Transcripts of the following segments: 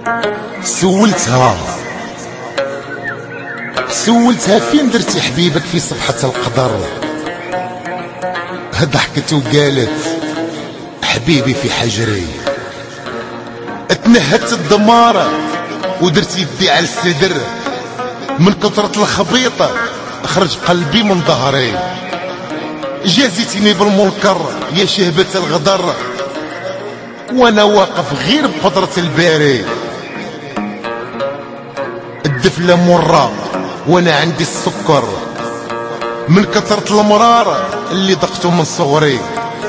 سولتها فين درتي حبيبك في صفحة القدر. ضحكت وقالت حبيبي في حجري. اتنهدت الدمارة ودرت يدي على الصدر، من كثرة الخبيطة خرج قلبي من ظهري. جازتني بالمنكر يا شهبة الغدر، وانا واقف غير بقدرة الباري. الدفلة مرة وانا عندي السكر، من كثرة المرارة اللي ضقته من صغري.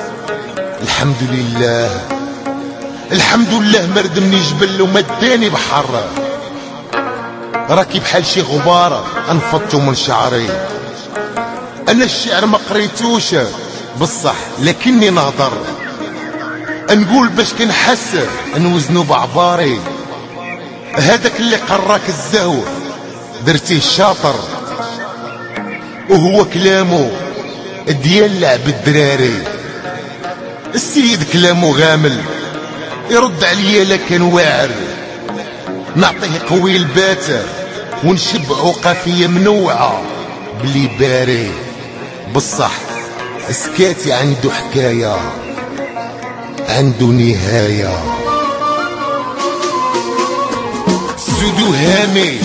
الحمد لله مردمني جبل ومداني بحر، راكي بحال شي غبارة انفضته من شعري. انا الشعر ما قريتوش بصح لكني نهضر، نقول باش كنحس نوزنو بعباري. هذاك اللي قراك الزهو درتيه الشاطر، وهو كلامه ديال لعب الدراري. السيد كلامه غامل يرد عليا لكن واعر، نعطيه قوي الباتة ونشبعه قافية منوعة بلي باري. بصح سكاتي عنده حكاية، عنده نهاية. سودو هامي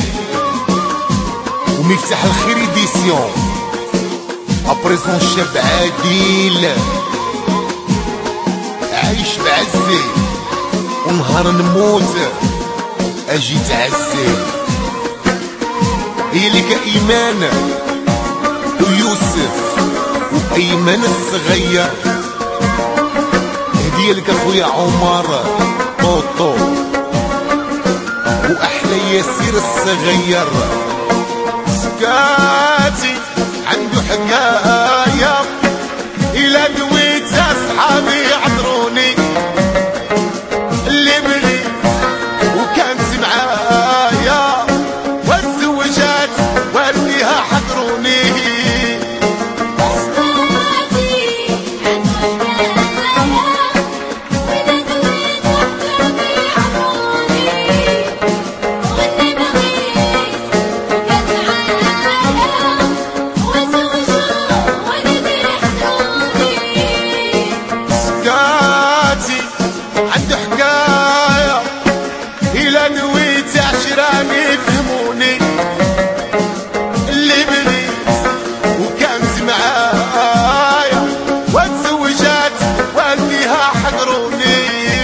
ومفتاح الخير إديسيون، أبريزون شاب عادل عايش بعزي، ونهار نموت أجي تعزي. إليك إيمان ويوسف وأيمن الصغير، هدية لك أخويا عمر طوطو وأحلى ياسير الصغير. سكاتي عنده حكاية، إلا دويت أصحابي يعذروني، اللي بغيت وكانت معايا والزوجات والديها حضروني. عنده حكاية إلا نويت عشراني يفهموني، اللي بغيت وكانت معايا وتزوجات والديها حضروني.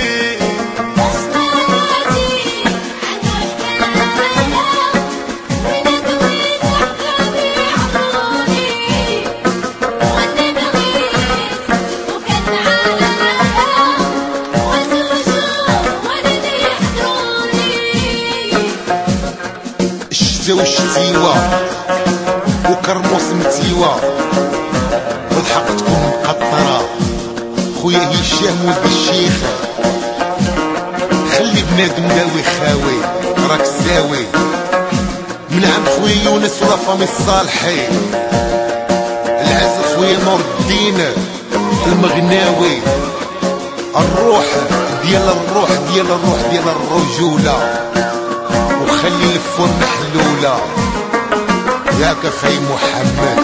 والشتيوة وكرموس متيوة وضحكتكم مقطرة. خويا هشام ولد الشيخ خلي بنادم داوي خاوي راك ساوي، من عند خويا يونس ولا فامي الصالحي. العز خويا نور الدين المغناوي، الروح ديال الرجولة، وخلي الفرن محلولة ياك خي محمد.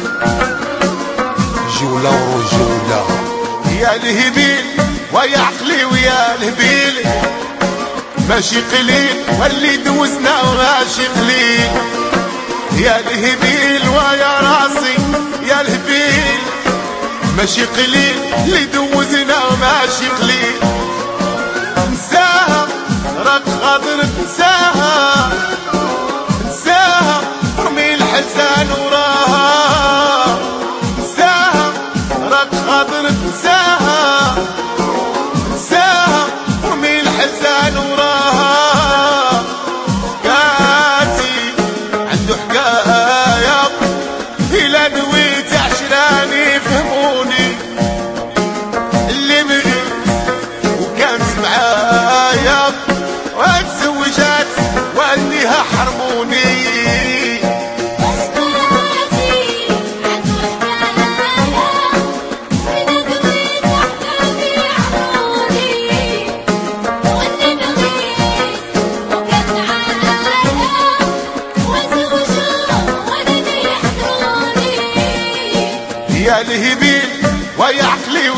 جولة ورجولة يا الهبيل ويا عقلي ويا الهبيل، ماشي قليل واللي دوزنا وماشي قليل. يا الهبيل ويا راسي يا الهبيل، ماشي قليل اللي دوزنا وماشي قليل. نساها راك غادر تنساها، نساها رمي الحزان وراها. نساها راك غادر تنساها، نساها رمي الحزان وراها. حكاتي عنده حكاية إلا نويت عشراني يفهموني، اللي بغيت وكانت معايا وتزوجات والديها حرموني.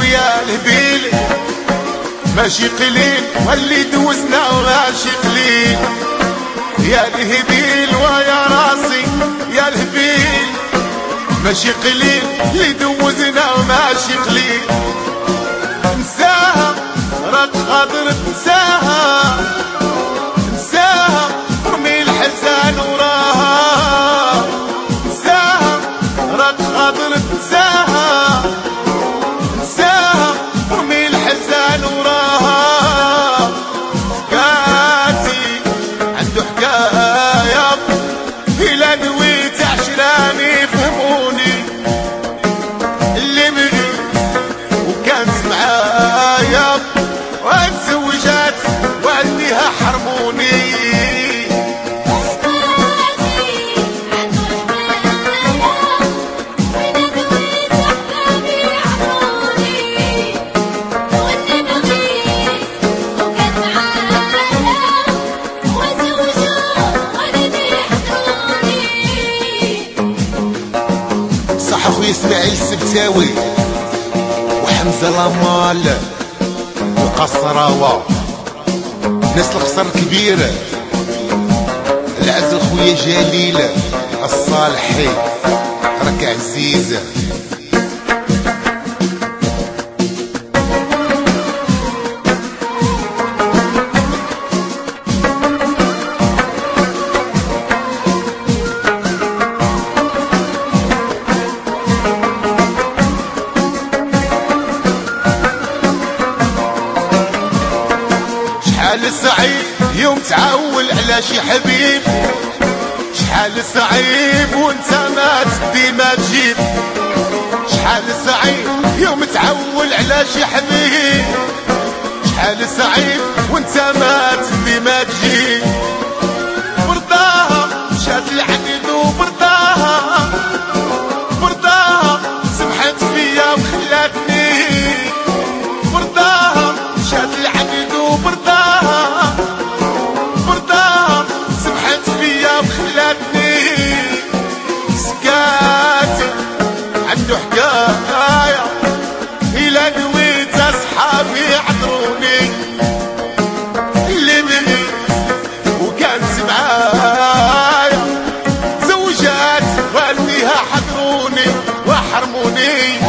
يا الهبيل ماشي قليل واللي دوزنا وماشي قليل يا الهبيل ويا راسي يا الهبيل ماشي قليل اللي دوزنا وماشي قليل انساها راك قادر تنساها انساها رمي الحزان وراها انساها راك قادر تنساها انساها رمي الحزان وراها حكاتي عنده حكاية إلا نويت عشراني فهموني اللي بغي وكانت معايا وتزوجات والديها حرموني اخويا اسماعيل السبتاوي وحمزه لامال وقصراوه ناس القصر الكبير العز خويا جليل الصالحي راك عزيزه شحال صعيب يوم تعول على شي حبيب شحال صعيب وانت ما تدي ما تجيب شحال صعيب يوم تعول على شي حبيب شحال صعيب وانت ما تدي ما تجيب برضاها مشات العديد وبرضاها برضاها سمحت فيا وخلاتني برضاها مشات العديد وبرضاها برضاها سمحت فيا وخلاتني سكاتي عنده حكاية إلا نويت أصحابي يعذروني اللي بغي وكانت معايا زوجات والديها حضروني وحرموني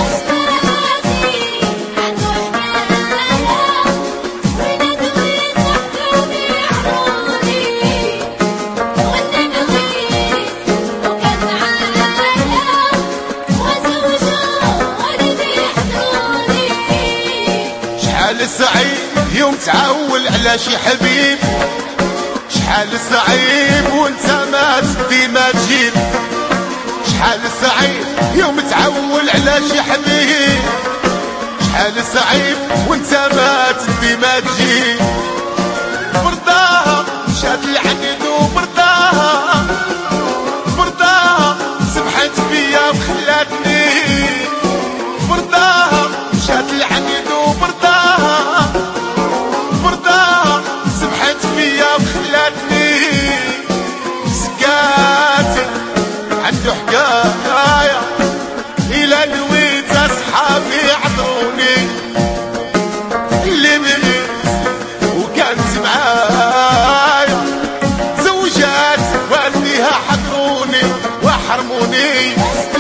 شحال صعيب يوم تعول على شي حبيب شحال صعيب وانت ما تدي ما تجيب شحال صعيب يوم تعول على شي حبيب شحال صعيب وانت ما تدي ما تجيب برضاها مشات العديد وبرضاها برضاها سمحت فيا وخلاتني برضاها مشات العديد وبرضاها برضاها سمحت فيا وخلاتني سكاتي عنده حكاية إلا نويت أصحابي يعذروني اللي بغي وكانت معايا زوجات والديها حضروني وحرموني